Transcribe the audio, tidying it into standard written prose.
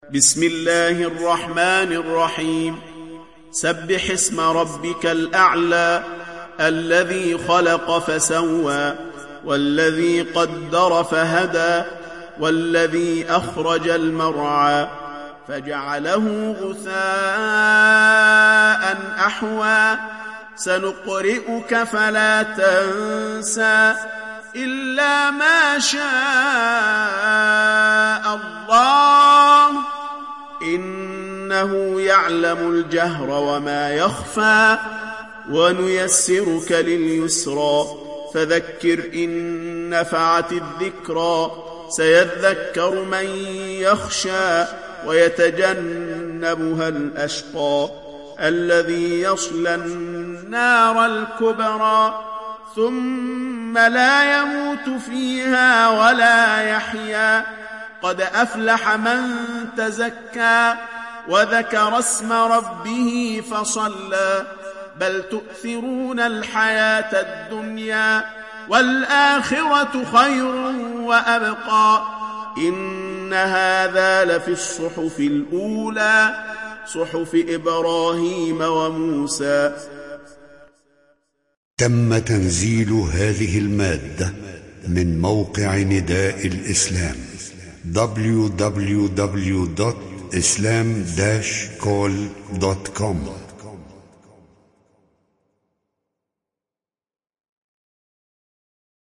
بسم الله الرحمن الرحيم. سبح اسم ربك الأعلى الذي خلق فسوى والذي قدر فهدى والذي أخرج المرعى فجعله غثاء أحوى سنقرئك فلا تنسى إلا ما شاء الله إنه يعلم الجهر وما يخفى ونيسرك لليسرى فذكر إن نفعت الذكرى سيذكر من يخشى ويتجنبها الأشقى الذي يصلى النار الكبرى ثم لا يموت فيها ولا يحيا قد أفلح من تزكى وذكر اسم ربه فصلى بل تؤثرون الحياة الدنيا والآخرة خير وأبقى إن هذا لفي الصحف الأولى صحف إبراهيم وموسى. تم تنزيل هذه المادة من موقع نداء الإسلام www.islam-call.com